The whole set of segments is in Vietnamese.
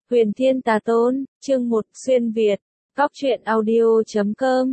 Huyền Thiên Tà Tôn, chương 1, xuyên Việt, góc truyện audio.com.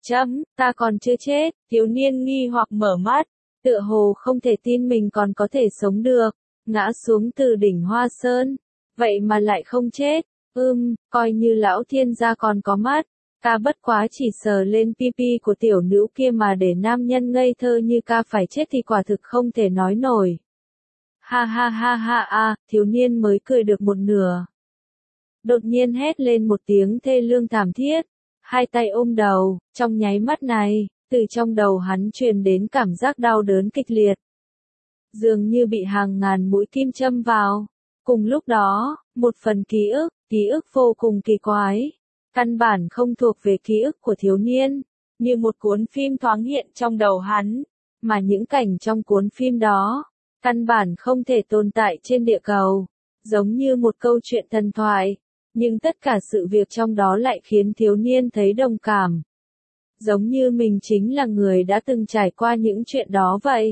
Ta còn chưa chết, thiếu niên nghi hoặc mở mắt, tựa hồ không thể tin mình còn có thể sống được, ngã xuống từ đỉnh Hoa Sơn, vậy mà lại không chết, coi như lão thiên gia còn có mắt, ca bất quá chỉ sờ lên pipi của tiểu nữ kia mà để nam nhân ngây thơ như ca phải chết thì quả thực không thể nói nổi. Ha ha ha ha a, thiếu niên mới cười được một nửa. Đột nhiên hét lên một tiếng thê lương thảm thiết, hai tay ôm đầu, trong nháy mắt này, từ trong đầu hắn truyền đến cảm giác đau đớn kịch liệt. Dường như bị hàng ngàn mũi kim châm vào. Cùng lúc đó, một phần ký ức vô cùng kỳ quái, căn bản không thuộc về ký ức của thiếu niên, như một cuốn phim thoáng hiện trong đầu hắn, mà những cảnh trong cuốn phim đó, căn bản không thể tồn tại trên địa cầu, giống như một câu chuyện thần thoại. Nhưng tất cả sự việc trong đó lại khiến thiếu niên thấy đồng cảm. Giống như mình chính là người đã từng trải qua những chuyện đó vậy.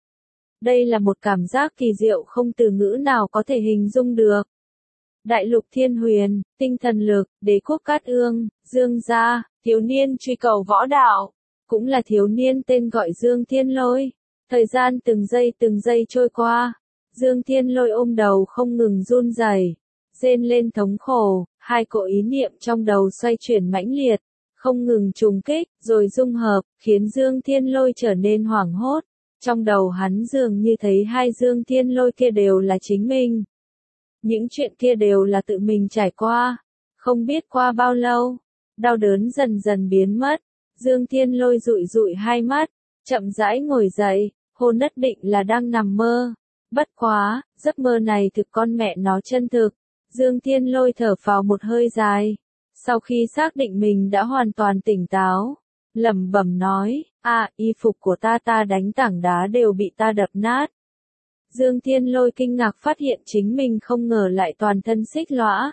Đây là một cảm giác kỳ diệu không từ ngữ nào có thể hình dung được. Đại lục thiên huyền, tinh thần lực, đế quốc cát ương, Dương gia, thiếu niên truy cầu võ đạo, cũng là thiếu niên tên gọi Dương Thiên Lôi. Thời gian từng giây trôi qua, Dương Thiên Lôi ôm đầu không ngừng run rẩy, rên lên thống khổ, hai cỗ ý niệm trong đầu xoay chuyển mãnh liệt, không ngừng trùng kích, rồi dung hợp, khiến Dương Thiên Lôi trở nên hoảng hốt. Trong đầu hắn dường như thấy hai Dương Thiên Lôi kia đều là chính mình. Những chuyện kia đều là tự mình trải qua. Không biết qua bao lâu, đau đớn dần dần biến mất. Dương Thiên Lôi dụi dụi hai mắt, chậm rãi ngồi dậy, hôn nhất định là đang nằm mơ. Bất quá, giấc mơ này thực con mẹ nó chân thực. Dương Thiên Lôi thở phào một hơi dài. Sau khi xác định mình đã hoàn toàn tỉnh táo, lẩm bẩm nói, y phục của ta đánh tảng đá đều bị ta đập nát. Dương Thiên Lôi kinh ngạc phát hiện chính mình không ngờ lại toàn thân xích lõa.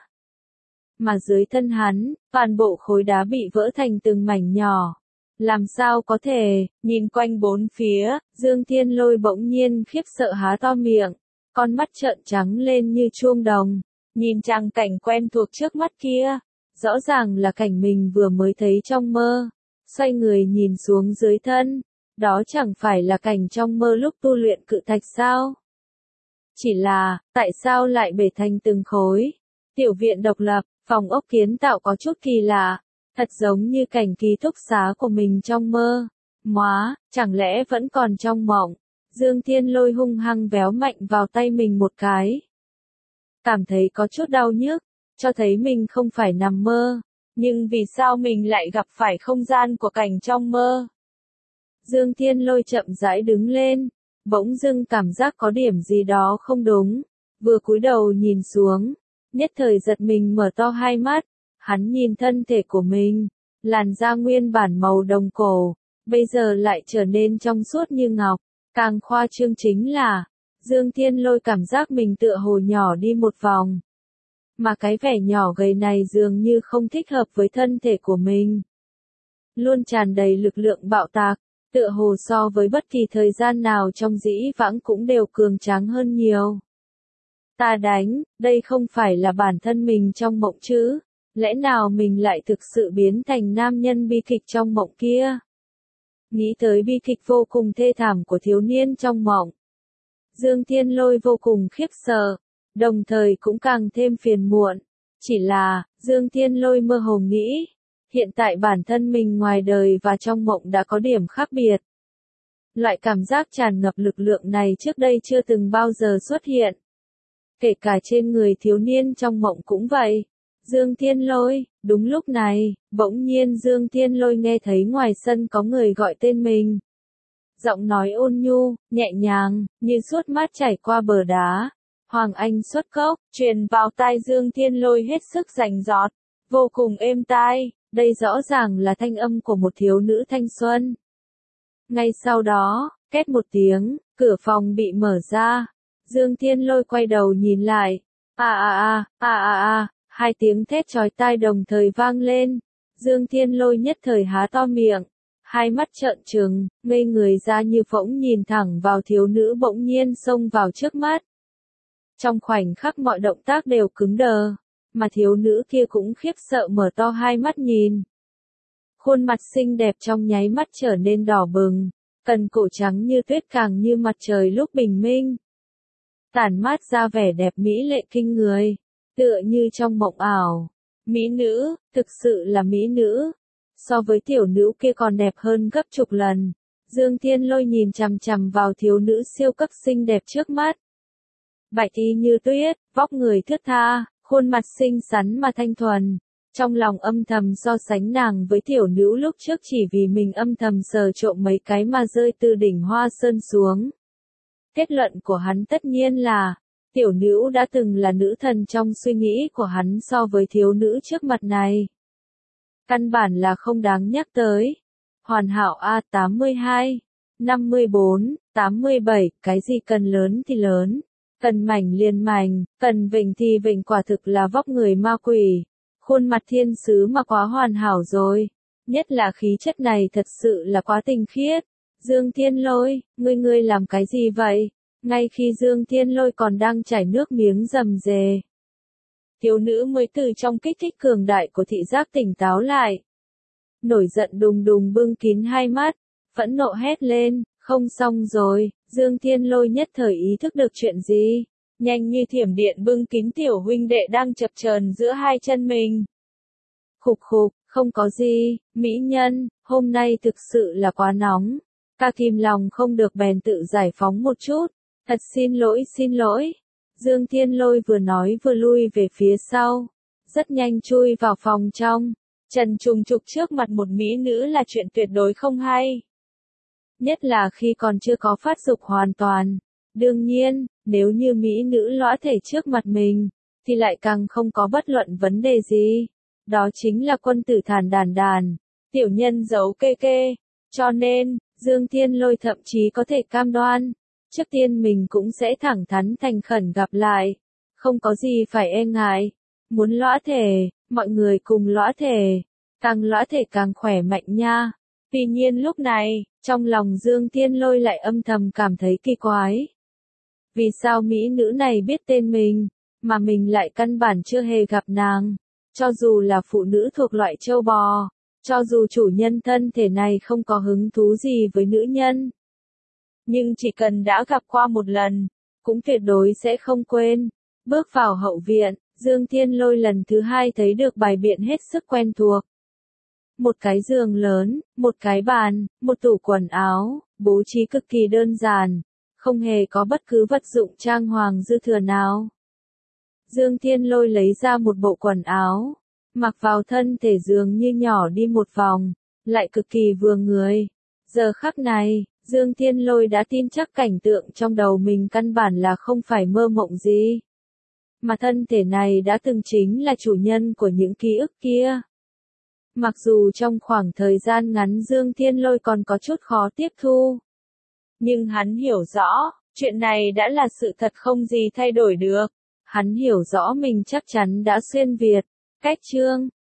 Mà dưới thân hắn, toàn bộ khối đá bị vỡ thành từng mảnh nhỏ. Làm sao có thể, nhìn quanh bốn phía, Dương Thiên Lôi bỗng nhiên khiếp sợ há to miệng, con mắt trợn trắng lên như chuông đồng. Nhìn tràng cảnh quen thuộc trước mắt kia, rõ ràng là cảnh mình vừa mới thấy trong mơ. Xoay người nhìn xuống dưới thân, đó chẳng phải là cảnh trong mơ lúc tu luyện cự thạch sao? Chỉ là, tại sao lại bể thành từng khối? Tiểu viện độc lập, phòng ốc kiến tạo có chút kỳ lạ, thật giống như cảnh ký túc xá của mình trong mơ. Chẳng lẽ vẫn còn trong mộng? Dương Thiên Lôi hung hăng véo mạnh vào tay mình một cái. Cảm thấy có chút đau nhức, cho thấy mình không phải nằm mơ, nhưng vì sao mình lại gặp phải không gian của cảnh trong mơ? Dương Thiên Lôi chậm rãi đứng lên, bỗng dưng cảm giác có điểm gì đó không đúng, vừa cúi đầu nhìn xuống, nhất thời giật mình mở to hai mắt, hắn nhìn thân thể của mình, làn da nguyên bản màu đồng cổ, bây giờ lại trở nên trong suốt như ngọc, càng khoa trương chính là, Dương Thiên Lôi cảm giác mình tựa hồ nhỏ đi một vòng. Mà cái vẻ nhỏ gầy này dường như không thích hợp với thân thể của mình. Luôn tràn đầy lực lượng bạo tạc, tựa hồ so với bất kỳ thời gian nào trong dĩ vãng cũng đều cường tráng hơn nhiều. Ta đánh, đây không phải là bản thân mình trong mộng chứ, lẽ nào mình lại thực sự biến thành nam nhân bi kịch trong mộng kia? Nghĩ tới bi kịch vô cùng thê thảm của thiếu niên trong mộng. Dương Thiên Lôi vô cùng khiếp sợ, đồng thời cũng càng thêm phiền muộn. Chỉ là, Dương Thiên Lôi mơ hồ nghĩ, hiện tại bản thân mình ngoài đời và trong mộng đã có điểm khác biệt. Loại cảm giác tràn ngập lực lượng này trước đây chưa từng bao giờ xuất hiện. Kể cả trên người thiếu niên trong mộng cũng vậy. Dương Thiên Lôi, đúng lúc này, bỗng nhiên Dương Thiên Lôi nghe thấy ngoài sân có người gọi tên mình. Giọng nói ôn nhu, nhẹ nhàng, như suốt mát chảy qua bờ đá. Hoàng Anh xuất cốc, truyền vào tai Dương Thiên Lôi hết sức rành rọt, vô cùng êm tai, đây rõ ràng là thanh âm của một thiếu nữ thanh xuân. Ngay sau đó, két một tiếng, cửa phòng bị mở ra. Dương Thiên Lôi quay đầu nhìn lại. Hai tiếng thét chói tai đồng thời vang lên. Dương Thiên Lôi nhất thời há to miệng, hai mắt trợn trừng, ngây người ra như phỗng nhìn thẳng vào thiếu nữ bỗng nhiên xông vào trước mắt. Trong khoảnh khắc mọi động tác đều cứng đờ. mà thiếu nữ kia cũng khiếp sợ mở to hai mắt nhìn. Khuôn mặt xinh đẹp trong nháy mắt trở nên đỏ bừng, cần cổ trắng như tuyết càng như mặt trời lúc bình minh. Tản mát ra vẻ đẹp mỹ lệ kinh người, tựa như trong mộng ảo. Mỹ nữ, thực sự là mỹ nữ. So với tiểu nữ kia còn đẹp hơn gấp chục lần. Dương Thiên Lôi nhìn chằm chằm vào thiếu nữ siêu cấp xinh đẹp trước mắt. Bạch y như tuyết, vóc người thướt tha, khuôn mặt xinh xắn mà thanh thuần. Trong lòng âm thầm so sánh nàng với tiểu nữ lúc trước chỉ vì mình âm thầm sờ trộm mấy cái mà rơi từ đỉnh Hoa Sơn xuống. Kết luận của hắn tất nhiên là, tiểu nữ đã từng là nữ thần trong suy nghĩ của hắn so với thiếu nữ trước mặt này. Căn bản là không đáng nhắc tới. Hoàn hảo A82, 54, 87, cái gì cần lớn thì lớn, cần mảnh liền mảnh, cần vịnh thì vịnh, quả thực là vóc người ma quỷ. Khuôn mặt thiên sứ mà quá hoàn hảo rồi, nhất là khí chất này thật sự là quá tinh khiết. Dương Thiên Lôi, ngươi làm cái gì vậy? Ngay khi Dương Thiên Lôi còn đang chảy nước miếng rầm rề, thiếu nữ mới từ trong kích thích cường đại của thị giác tỉnh táo lại. Nổi giận đùng đùng bưng kín hai mắt, phẫn nộ hét lên, không xong rồi. Dương Thiên Lôi nhất thời ý thức được chuyện gì, nhanh như thiểm điện bưng kín tiểu huynh đệ đang chập chờn giữa hai chân mình. Khục khục, không có gì, mỹ nhân, hôm nay thực sự là quá nóng. Ta kìm lòng không được bèn tự giải phóng một chút. Thật xin lỗi. Dương Thiên Lôi vừa nói vừa lui về phía sau, rất nhanh chui vào phòng trong. Trần trùng trục trước mặt một mỹ nữ là chuyện tuyệt đối không hay. Nhất là khi còn chưa có phát dục hoàn toàn. Đương nhiên, nếu như mỹ nữ lõa thể trước mặt mình, thì lại càng không có bất luận vấn đề gì. Đó chính là quân tử thản đàn, tiểu nhân giấu kê. Cho nên, Dương Thiên Lôi thậm chí có thể cam đoan, trước tiên mình cũng sẽ thẳng thắn thành khẩn gặp lại. Không có gì phải e ngại. Muốn lõa thể, mọi người cùng lõa thể. Càng lõa thể càng khỏe mạnh nha. Tuy nhiên lúc này, trong lòng Dương Thiên Lôi lại âm thầm cảm thấy kỳ quái. Vì sao mỹ nữ này biết tên mình, mà mình lại căn bản chưa hề gặp nàng? Cho dù là phụ nữ thuộc loại châu bò, cho dù chủ nhân thân thể này không có hứng thú gì với nữ nhân, nhưng chỉ cần đã gặp qua một lần, cũng tuyệt đối sẽ không quên. Bước vào hậu viện, Dương Thiên Lôi lần thứ hai thấy được bài biện hết sức quen thuộc. Một cái giường lớn, một cái bàn, một tủ quần áo, bố trí cực kỳ đơn giản, không hề có bất cứ vật dụng trang hoàng dư thừa nào. Dương Thiên Lôi lấy ra một bộ quần áo, mặc vào thân thể dường như nhỏ đi một vòng, lại cực kỳ vừa người. Giờ khắc này, Dương Thiên Lôi đã tin chắc cảnh tượng trong đầu mình căn bản là không phải mơ mộng gì. Mà thân thể này đã từng chính là chủ nhân của những ký ức kia. Mặc dù trong khoảng thời gian ngắn Dương Thiên Lôi còn có chút khó tiếp thu, nhưng hắn hiểu rõ, chuyện này đã là sự thật không gì thay đổi được. Hắn hiểu rõ mình chắc chắn đã xuyên Việt. Cách chương